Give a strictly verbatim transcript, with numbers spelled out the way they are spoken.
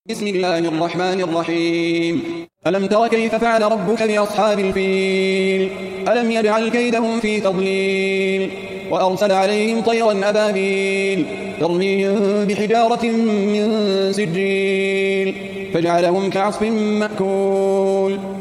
بسم الله الرحمن الرحيم. ألم تر كيف فعل ربك بأصحاب الفيل؟ ألم يجعل كيدهم في تضليل وأرسل عليهم طيرا أبابيل ترميهم بحجارة من سجيل فجعلهم كعصف مأكول.